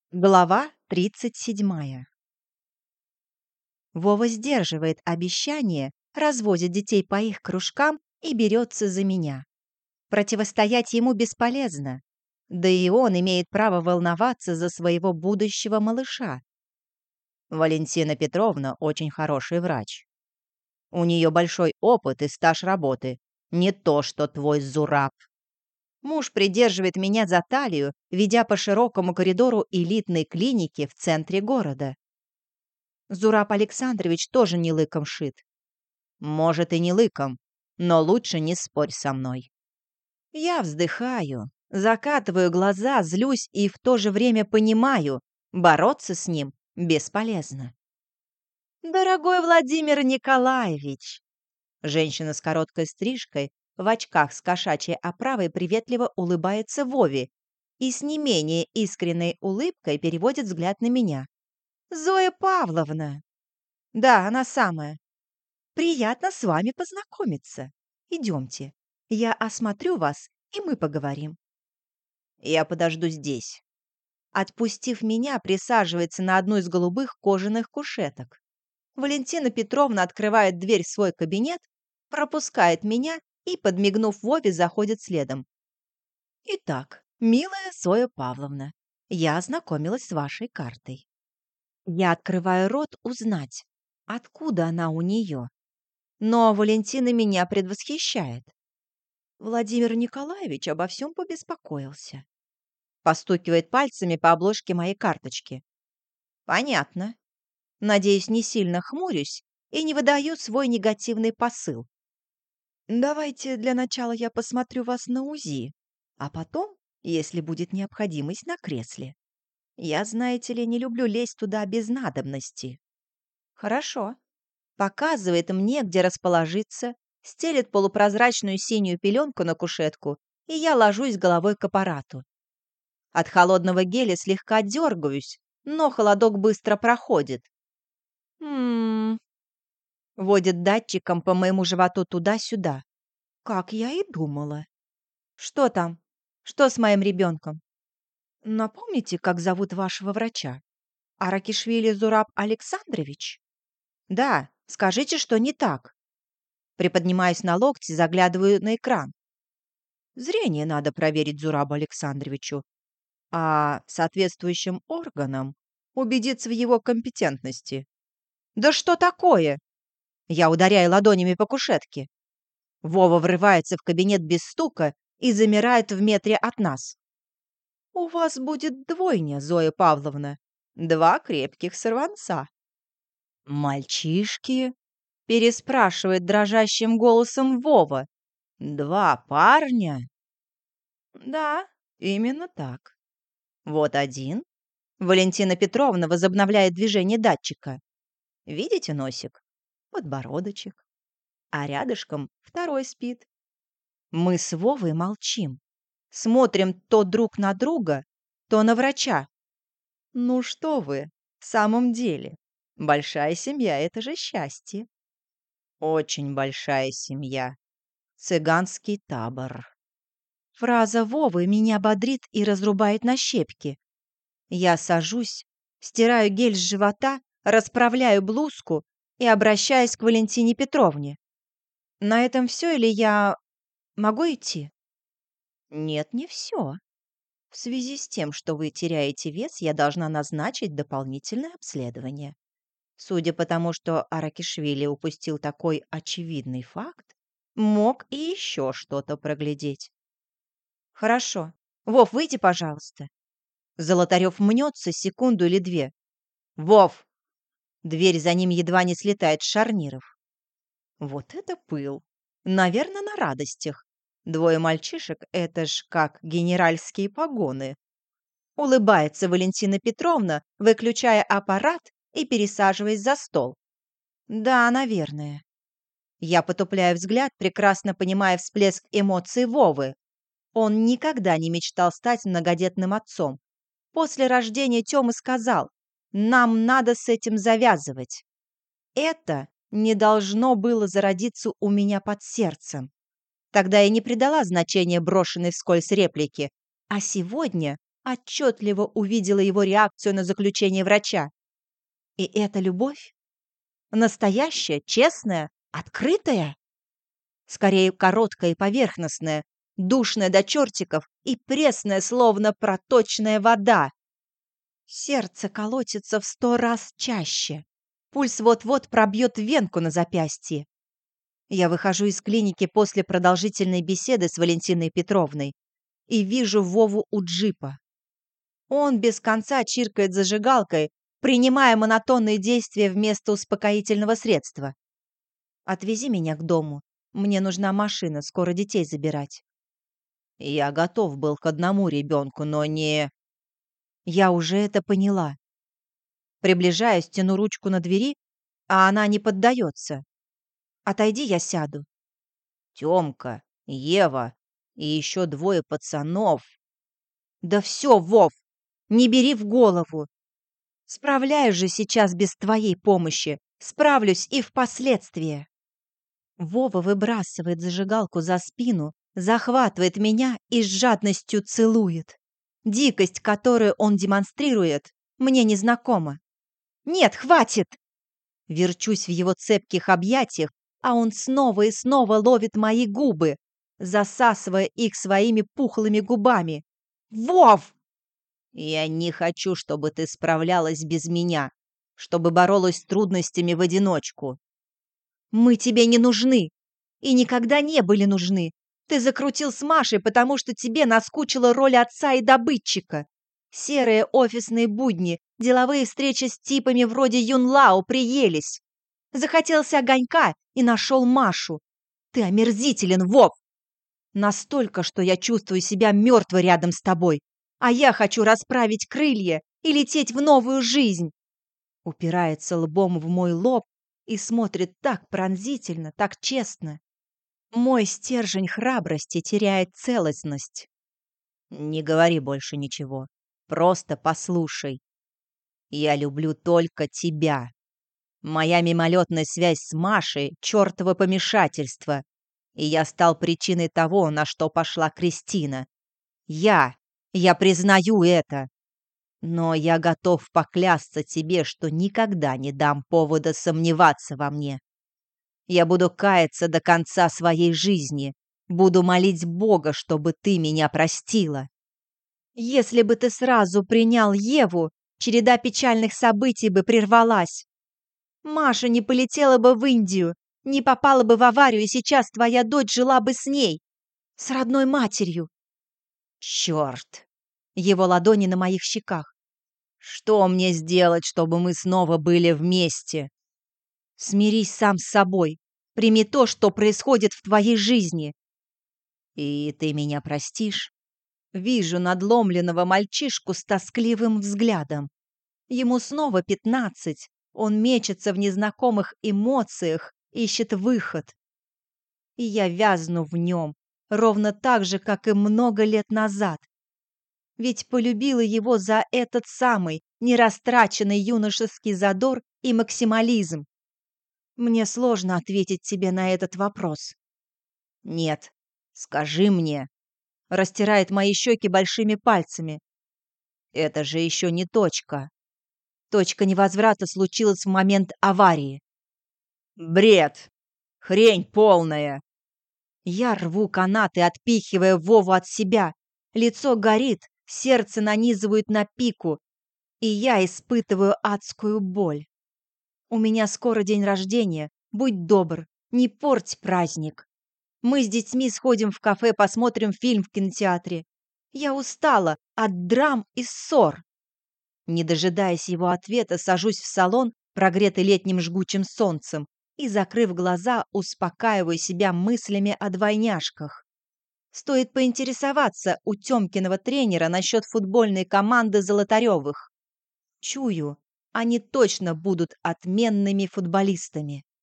Глава 37. Вова сдерживает обещание, развозит детей по их кружкам и берется за меня. Противостоять ему бесполезно. Да и он имеет право волноваться за своего будущего малыша. Валентина Петровна очень хороший врач. У нее большой опыт и стаж работы. Не то, что твой Зураб. Муж придерживает меня за талию, ведя по широкому коридору элитной клиники в центре города. Зураб Александрович тоже не лыком шит. Может, и не лыком, но лучше не спорь со мной. Я вздыхаю, закатываю глаза, злюсь и в то же время понимаю, бороться с ним бесполезно. «Дорогой Владимир Николаевич!» Женщина с короткой стрижкой в очках с кошачьей оправой приветливо улыбается Вове и с не менее искренней улыбкой переводит взгляд на меня. «Зоя Павловна!» «Да, она самая. Приятно с вами познакомиться. Идемте. Я осмотрю вас, и мы поговорим». Я подожду здесь. Отпустив меня, присаживается на одну из голубых кожаных кушеток. Валентина Петровна открывает дверь в свой кабинет, пропускает меня и, подмигнув Вове, заходит следом. «Итак, милая Зоя Павловна, я ознакомилась с вашей картой. Я открываю рот узнать, откуда она у нее. Но Валентина меня предвосхищает. Владимир Николаевич обо всем побеспокоился. Постукивает пальцами по обложке моей карточки. Понятно. Надеюсь, не сильно хмурюсь и не выдаю свой негативный посыл. Давайте для начала я посмотрю вас на УЗИ, а потом, если будет необходимость, на кресле. Я, знаете ли, не люблю лезть туда без надобности. Хорошо. Показывает мне, где расположиться, стелит полупрозрачную синюю пеленку на кушетку, и я ложусь головой к аппарату. От холодного геля слегка дергаюсь, но холодок быстро проходит. М Водит датчиком по моему животу туда-сюда. Как я и думала. Что там? Что с моим ребенком? Напомните, как зовут вашего врача? Аракишвили Зураб Александрович? Да, скажите, что не так. Приподнимаюсь на локти, заглядываю на экран. Зрение надо проверить Зурабу Александровичу, а соответствующим органам убедиться в его компетентности. Да что такое? Я ударяю ладонями по кушетке. Вова врывается в кабинет без стука и замирает в метре от нас. «У вас будет двойня, Зоя Павловна. Два крепких сорванца». «Мальчишки?» — переспрашивает дрожащим голосом Вова. «Два парня?» «Да, именно так. Вот один». Валентина Петровна возобновляет движение датчика. «Видите носик? Подбородочек. А рядышком второй спит». Мы с Вовой молчим. Смотрим то друг на друга, то на врача. Ну что вы, в самом деле, большая семья — это же счастье. Очень большая семья. Цыганский табор. Фраза Вовы меня бодрит и разрубает на щепки. Я сажусь, стираю гель с живота, расправляю блузку и обращаюсь к Валентине Петровне. На этом все или я могу идти? Нет, не все. В связи с тем, что вы теряете вес, я должна назначить дополнительное обследование. Судя по тому, что Аракишвили упустил такой очевидный факт, мог и еще что-то проглядеть. Хорошо. Вов, выйди, пожалуйста. Золотарев мнется секунду или две. Вов! Дверь за ним едва не слетает с шарниров. Вот это пыл. Наверное, на радостях. Двое мальчишек — это ж как генеральские погоны. Улыбается Валентина Петровна, выключая аппарат и пересаживаясь за стол. Да, наверное. Я потупляю взгляд, прекрасно понимая всплеск эмоций Вовы. Он никогда не мечтал стать многодетным отцом. После рождения Тёмы сказал: «Нам надо с этим завязывать». Это не должно было зародиться у меня под сердцем. Тогда я не придала значения брошенной вскользь реплике, а сегодня отчетливо увидела его реакцию на заключение врача. И эта любовь? Настоящая, честная, открытая? Скорее, короткая и поверхностная, душная до чертиков и пресная, словно проточная вода. Сердце колотится в 100 раз чаще. Пульс вот-вот пробьет венку на запястье. Я выхожу из клиники после продолжительной беседы с Валентиной Петровной и вижу Вову у джипа. Он без конца чиркает зажигалкой, принимая монотонные действия вместо успокоительного средства. «Отвези меня к дому. Мне нужна машина, скоро детей забирать». Я готов был к одному ребенку, но не... Я уже это поняла. Приближаюсь, тяну ручку на двери, а она не поддается. «Отойди, я сяду». Тёмка, Ева и еще 2 пацанов. Да все, Вов, не бери в голову. Справляюсь же сейчас без твоей помощи. Справлюсь и впоследствии. Вова выбрасывает зажигалку за спину, захватывает меня и с жадностью целует. Дикость, которую он демонстрирует, мне незнакома. «Нет, хватит!» Верчусь в его цепких объятиях, а он снова и снова ловит мои губы, засасывая их своими пухлыми губами. «Вов!» «Я не хочу, чтобы ты справлялась без меня, чтобы боролась с трудностями в одиночку». «Мы тебе не нужны и никогда не были нужны. Ты закрутил с Машей, потому что тебе наскучила роль отца и добытчика. Серые офисные будни, деловые встречи с типами вроде Юнлао приелись. Захотелся огонька и нашел Машу. Ты омерзителен, Вов! Настолько, что я чувствую себя мертвой рядом с тобой, а я хочу расправить крылья и лететь в новую жизнь». Упирается лбом в мой лоб и смотрит так пронзительно, так честно. Мой стержень храбрости теряет целостность. «Не говори больше ничего. Просто послушай. Я люблю только тебя. Моя мимолетная связь с Машей — чертово помешательство. И я стал причиной того, на что пошла Кристина. Я признаю это. Но я готов поклясться тебе, что никогда не дам повода сомневаться во мне. Я буду каяться до конца своей жизни, буду молить Бога, чтобы ты меня простила. Если бы ты сразу принял Еву, череда печальных событий бы прервалась. Маша не полетела бы в Индию, не попала бы в аварию, и сейчас твоя дочь жила бы с ней, с родной матерью. Черт! Его ладони на моих щеках. Что мне сделать, чтобы мы снова были вместе? Смирись сам с собой. Прими то, что происходит в твоей жизни. И ты меня простишь? Вижу надломленного мальчишку с тоскливым взглядом. Ему снова 15. Он мечется в незнакомых эмоциях, ищет выход. И я вязну в нем, ровно так же, как и много лет назад. Ведь полюбила его за этот самый нерастраченный юношеский задор и максимализм. Мне сложно ответить тебе на этот вопрос. Нет, скажи мне. Растирает мои щеки большими пальцами. Это же еще не точка. Точка невозврата случилась в момент аварии. Бред! Хрень полная! Я рву канаты, отпихивая Вову от себя. Лицо горит, сердце нанизывают на пику, и я испытываю адскую боль. У меня скоро день рождения. Будь добр, не порть праздник. Мы с детьми сходим в кафе, посмотрим фильм в кинотеатре. Я устала от драм и ссор. Не дожидаясь его ответа, сажусь в салон, прогретый летним жгучим солнцем, и, закрыв глаза, успокаиваю себя мыслями о двойняшках. Стоит поинтересоваться у Тёмкиного тренера насчет футбольной команды Золотарёвых. Чую, они точно будут отменными футболистами.